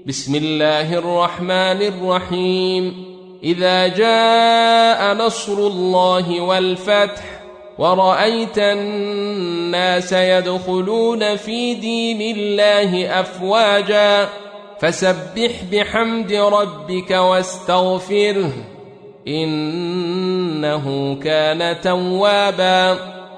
بسم الله الرحمن الرحيم إذا جاء نصر الله والفتح ورأيت الناس يدخلون في دين الله أفواجا فسبح بحمد ربك واستغفره إنه كان توابا